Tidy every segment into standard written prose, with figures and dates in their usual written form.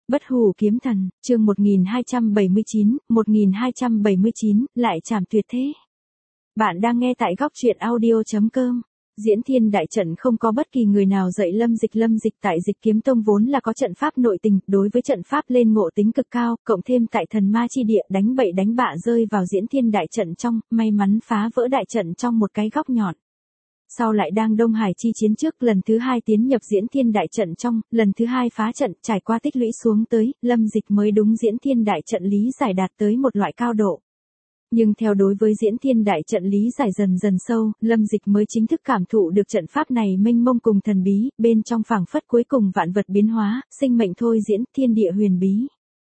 Bất hủ kiếm thần, chương 1279, lại chảm tuyệt thế. Bạn đang nghe tại góc truyện audio.com. Diễn Thiên đại trận không có bất kỳ người nào dạy Lâm Dịch tại Dịch Kiếm Tông vốn là có trận pháp nội tình, đối với trận pháp lên ngộ tính cực cao, cộng thêm tại thần ma chi địa đánh bậy đánh bạ rơi vào Diễn Thiên đại trận trong, may mắn phá vỡ đại trận trong một cái góc nhọn. Sau lại đang Đông Hải chi chiến trước lần thứ 2 tiến nhập Diễn Thiên đại trận trong, lần thứ 2 phá trận, trải qua tích lũy xuống tới, Lâm Dịch mới đúng Diễn Thiên đại trận lý giải đạt tới một loại cao độ. Nhưng theo đối với Diễn Thiên đại trận lý giải dần dần sâu, Lâm Dịch mới chính thức cảm thụ được trận pháp này mênh mông cùng thần bí, bên trong phảng phất cuối cùng vạn vật biến hóa, sinh mệnh thôi diễn, thiên địa huyền bí.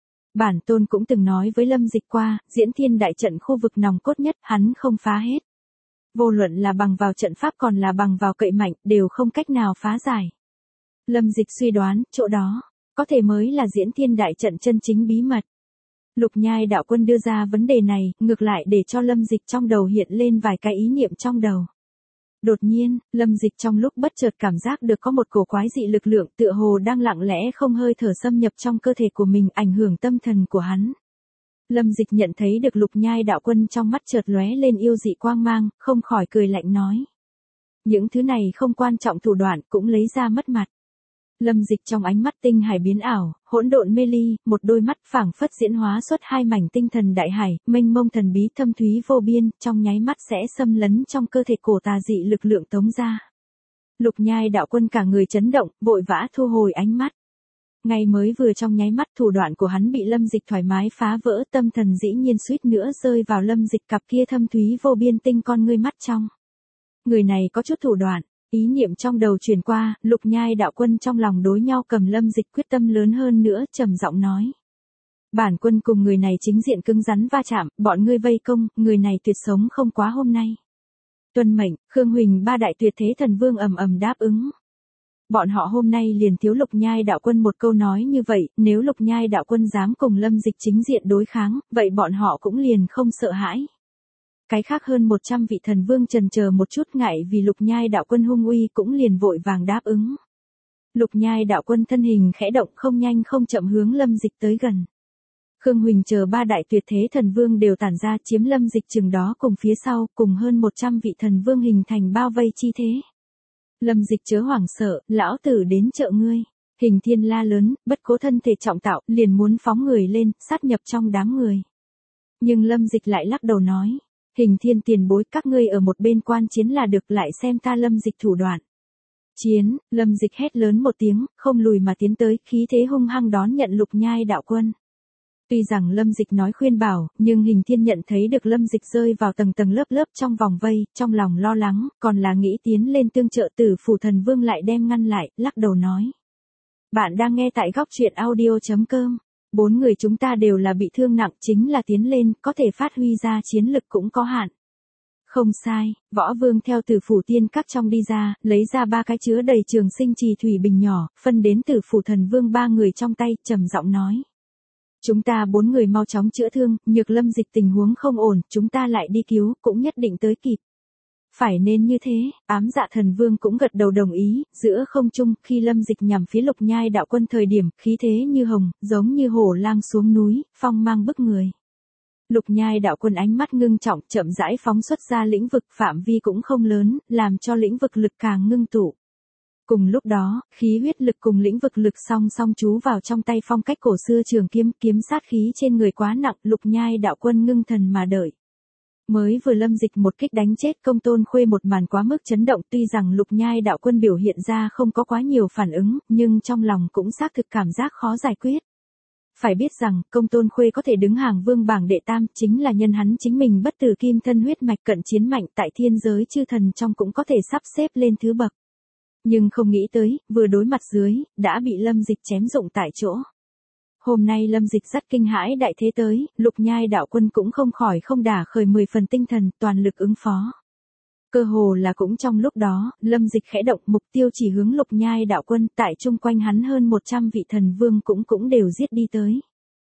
Bản tôn cũng từng nói với Lâm Dịch qua, Diễn Thiên đại trận khu vực nòng cốt nhất, hắn không phá hết. Vô luận là bằng vào trận pháp còn là bằng vào cậy mạnh, đều không cách nào phá giải. Lâm Dịch suy đoán, chỗ đó, có thể mới là Diễn Thiên đại trận chân chính bí mật. Lục Nhai đạo quân đưa ra vấn đề này, ngược lại để cho Lâm Dịch trong đầu hiện lên vài cái ý niệm trong đầu. Đột nhiên, Lâm Dịch trong lúc bất chợt cảm giác được có một cổ quái dị lực lượng tựa hồ đang lặng lẽ không hơi thở xâm nhập trong cơ thể của mình, ảnh hưởng tâm thần của hắn. Lâm Dịch nhận thấy được Lục Nhai đạo quân trong mắt chợt lóe lên yêu dị quang mang, không khỏi cười lạnh nói. Những thứ này không quan trọng thủ đoạn cũng lấy ra mất mặt. Lâm Dịch trong ánh mắt tinh hải biến ảo, hỗn độn mê ly, một đôi mắt phảng phất diễn hóa xuất hai mảnh tinh thần đại hải, mênh mông thần bí thâm thúy vô biên, trong nháy mắt sẽ xâm lấn trong cơ thể cổ tà dị lực lượng tống ra. Lục Nhai đạo quân cả người chấn động, vội vã thu hồi ánh mắt. Ngay mới vừa trong nháy mắt thủ đoạn của hắn bị Lâm Dịch thoải mái phá vỡ, tâm thần dĩ nhiên suýt nữa rơi vào Lâm Dịch cặp kia thâm thúy vô biên tinh con ngươi mắt trong. Người này có chút thủ đoạn, ý niệm trong đầu truyền qua, Lục Nhai đạo quân trong lòng đối nhau cầm Lâm Dịch quyết tâm lớn hơn nữa, trầm giọng nói. Bản quân cùng người này chính diện cứng rắn va chạm, bọn ngươi vây công, người này tuyệt sống không quá hôm nay. Tuân mệnh, Khương Huỳnh ba đại tuyệt thế thần vương ầm ầm đáp ứng. Bọn họ hôm nay liền thiếu Lục Nhai đạo quân một câu nói như vậy, nếu Lục Nhai đạo quân dám cùng Lâm Dịch chính diện đối kháng, vậy bọn họ cũng liền không sợ hãi. Cái khác hơn 100 vị thần vương chần chờ một chút ngại vì Lục Nhai đạo quân hung uy cũng liền vội vàng đáp ứng. Lục Nhai đạo quân thân hình khẽ động không nhanh không chậm hướng Lâm Dịch tới gần. Khương Huỳnh chờ ba đại tuyệt thế thần vương đều tản ra chiếm Lâm Dịch chừng đó cùng phía sau, cùng hơn 100 vị thần vương hình thành bao vây chi thế. Lâm Dịch chớ hoảng sợ, lão tử đến trợ ngươi. Hình Thiên la lớn, bất cố thân thể trọng tạo, liền muốn phóng người lên, sát nhập trong đám người. Nhưng Lâm Dịch lại lắc đầu nói. Hình Thiên tiền bối, các ngươi ở một bên quan chiến là được, lại xem ta Lâm Dịch thủ đoạn. Chiến, Lâm Dịch hét lớn một tiếng, không lùi mà tiến tới, khí thế hung hăng đón nhận Lục Nhai đạo quân. Tuy rằng Lâm Dịch nói khuyên bảo, nhưng Hình Thiên nhận thấy được Lâm Dịch rơi vào tầng tầng lớp lớp trong vòng vây, trong lòng lo lắng, còn là nghĩ tiến lên tương trợ, Tử Phủ thần vương lại đem ngăn lại, lắc đầu nói. Bạn đang nghe tại góc truyện audio.com. 4 người chúng ta đều là bị thương nặng, chính là tiến lên, có thể phát huy ra chiến lực cũng có hạn. Không sai, Võ Vương theo Tử Phủ tiên các trong đi ra, lấy ra 3 cái chứa đầy trường sinh trì thủy bình nhỏ, phân đến Tử Phủ thần vương 3 người trong tay, trầm giọng nói. Chúng ta 4 người mau chóng chữa thương, nhược Lâm Dịch tình huống không ổn, chúng ta lại đi cứu, cũng nhất định tới kịp. Phải nên như thế, Ám Dạ thần vương cũng gật đầu đồng ý, giữa không trung, khi Lâm Dịch nhằm phía Lục Nhai đạo quân thời điểm, khí thế như hồng, giống như hổ lang xuống núi, phong mang bức người. Lục Nhai đạo quân ánh mắt ngưng trọng, chậm rãi phóng xuất ra lĩnh vực, phạm vi cũng không lớn, làm cho lĩnh vực lực càng ngưng tụ. Cùng lúc đó, khí huyết lực cùng lĩnh vực lực song song chú vào trong tay, phong cách cổ xưa trường kiếm, kiếm sát khí trên người quá nặng, Lục Nhai đạo quân ngưng thần mà đợi. Mới vừa Lâm Dịch một kích đánh chết Công Tôn Khuê một màn quá mức chấn động, tuy rằng Lục Nhai đạo quân biểu hiện ra không có quá nhiều phản ứng, nhưng trong lòng cũng xác thực cảm giác khó giải quyết. Phải biết rằng, Công Tôn Khuê có thể đứng hàng vương bảng đệ tam, chính là nhân hắn chính mình bất tử kim thân huyết mạch cận chiến mạnh, tại thiên giới chư thần trong cũng có thể sắp xếp lên thứ bậc. Nhưng không nghĩ tới, vừa đối mặt dưới, đã bị Lâm Dịch chém dụng tại chỗ. Hôm nay Lâm Dịch rất kinh hãi đại thế tới, Lục Nhai đạo quân cũng không khỏi không đả khởi 10 phần tinh thần, toàn lực ứng phó. Cơ hồ là cũng trong lúc đó, Lâm Dịch khẽ động, mục tiêu chỉ hướng Lục Nhai đạo quân, tại chung quanh hắn hơn 100 vị thần vương cũng đều giết đi tới.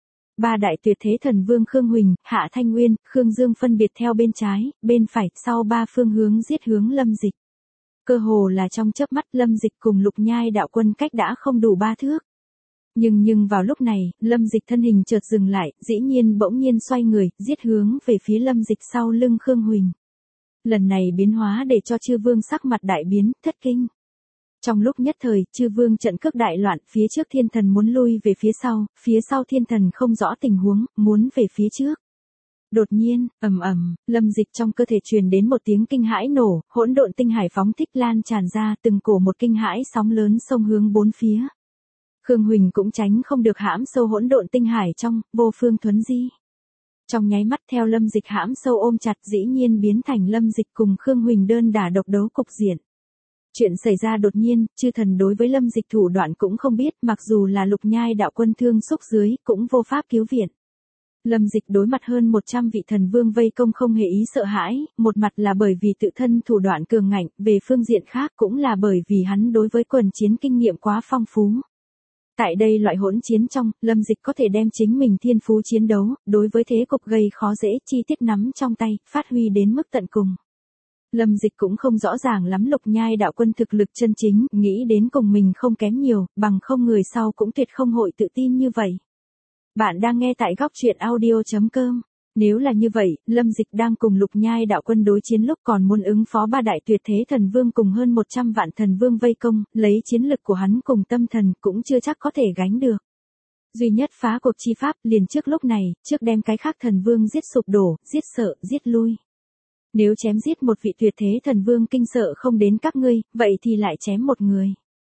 3 đại tuyệt thế thần vương Khương Huỳnh, Hạ Thanh Nguyên, Khương Dương phân biệt theo bên trái, bên phải, sau 3 phương hướng giết hướng Lâm Dịch. Cơ hồ là trong chớp mắt, Lâm Dịch cùng Lục Nhai đạo quân cách đã không đủ 3 thước. Nhưng vào lúc này, Lâm Dịch thân hình chợt dừng lại, dĩ nhiên bỗng nhiên xoay người, giết hướng về phía Lâm Dịch sau lưng Khương Huỳnh. Lần này biến hóa để cho Chư Vương sắc mặt đại biến, thất kinh. Trong lúc nhất thời, Chư Vương trận cước đại loạn, phía trước thiên thần muốn lui về phía sau thiên thần không rõ tình huống, muốn về phía trước. Đột nhiên, ầm ầm, Lâm Dịch trong cơ thể truyền đến một tiếng kinh hãi nổ, hỗn độn tinh hải phóng thích lan tràn ra, từng cổ một kinh hãi sóng lớn xông hướng bốn phía. Khương Huỳnh cũng tránh không được hãm sâu hỗn độn tinh hải trong, vô phương thuấn di. Trong nháy mắt theo Lâm Dịch hãm sâu ôm chặt dĩ nhiên biến thành Lâm Dịch cùng Khương Huỳnh đơn đả độc đấu cục diện. Chuyện xảy ra đột nhiên, chư thần đối với Lâm Dịch thủ đoạn cũng không biết, mặc dù là Lục Nhai đạo quân thương xúc dưới, cũng vô pháp cứu viện. Lâm Dịch đối mặt hơn 100 vị thần vương vây công không hề ý sợ hãi, một mặt là bởi vì tự thân thủ đoạn cường ngạnh, về phương diện khác cũng là bởi vì hắn đối với quần chiến kinh nghiệm quá phong phú. Tại đây loại hỗn chiến trong, Lâm Dịch có thể đem chính mình thiên phú chiến đấu, đối với thế cục gây khó dễ chi tiết nắm trong tay, phát huy đến mức tận cùng. Lâm Dịch cũng không rõ ràng lắm Lục Nhai đạo quân thực lực chân chính, nghĩ đến cùng mình không kém nhiều, bằng không người sau cũng tuyệt không hội tự tin như vậy. Bạn đang nghe tại góc truyện audio.com. Nếu là như vậy, Lâm Dịch đang cùng Lục Nhai đạo quân đối chiến lúc còn muốn ứng phó ba đại tuyệt thế thần vương cùng hơn 100 vạn thần vương vây công, lấy chiến lực của hắn cùng tâm thần cũng chưa chắc có thể gánh được. Duy nhất phá cuộc chi pháp liền trước lúc này, trước đem cái khác thần vương giết sụp đổ, giết sợ, giết lui. Nếu chém giết một vị tuyệt thế thần vương kinh sợ không đến các ngươi, vậy thì lại chém một người.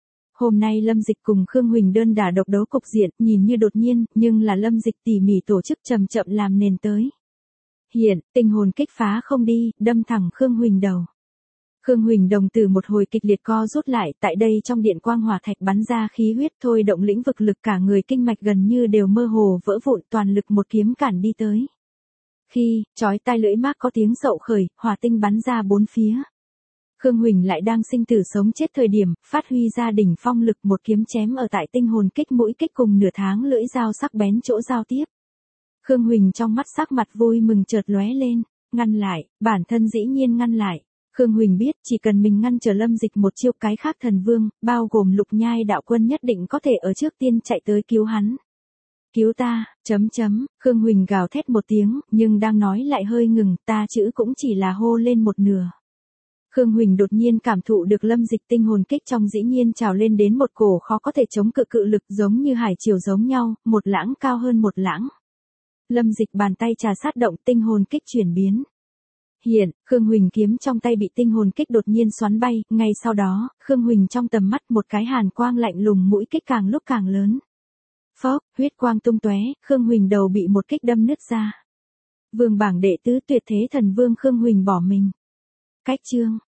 Hôm nay Lâm Dịch cùng Khương Huỳnh đơn đả độc đấu cục diện, nhìn như đột nhiên, nhưng là Lâm Dịch tỉ mỉ tổ chức chậm chậm làm nền tới. Hiện, tinh hồn kích phá không đi, đâm thẳng Khương Huỳnh đầu. Khương Huỳnh đồng tử một hồi kịch liệt co rút lại, tại đây trong điện quang hỏa thạch bắn ra khí huyết thôi động lĩnh vực lực cả người kinh mạch gần như đều mơ hồ vỡ vụn, toàn lực một kiếm cản đi tới. Khi, chói tai lưỡi mác có tiếng sậu khởi, hỏa tinh bắn ra bốn phía. Khương Huỳnh lại đang sinh tử sống chết thời điểm, phát huy ra đỉnh phong lực một kiếm chém ở tại tinh hồn kích mũi kích cùng nửa tháng lưỡi dao sắc bén chỗ giao tiếp. Khương Huỳnh trong mắt sắc mặt vui mừng chợt lóe lên, ngăn lại, bản thân dĩ nhiên ngăn lại. Khương Huỳnh biết chỉ cần mình ngăn trở Lâm Dịch một chiêu cái khác thần vương, bao gồm Lục Nhai đạo quân nhất định có thể ở trước tiên chạy tới cứu hắn. Cứu ta, Khương Huỳnh gào thét một tiếng, nhưng đang nói lại hơi ngừng, ta chữ cũng chỉ là hô lên một nửa. Khương Huỳnh đột nhiên cảm thụ được Lâm Dịch tinh hồn kích trong dĩ nhiên trào lên đến một cổ khó có thể chống cự lực giống như hải triều giống nhau, một lãng cao hơn một lãng. Lâm Dịch bàn tay trà sát động tinh hồn kích chuyển biến. Hiện, Khương Huỳnh kiếm trong tay bị tinh hồn kích đột nhiên xoắn bay, ngay sau đó, Khương Huỳnh trong tầm mắt một cái hàn quang lạnh lùng mũi kích càng lúc càng lớn. Phốc, huyết quang tung tóe, Khương Huỳnh đầu bị một kích đâm nứt ra. Vương bảng đệ tứ tuyệt thế thần vương Khương Huỳnh bỏ mình. Cách chương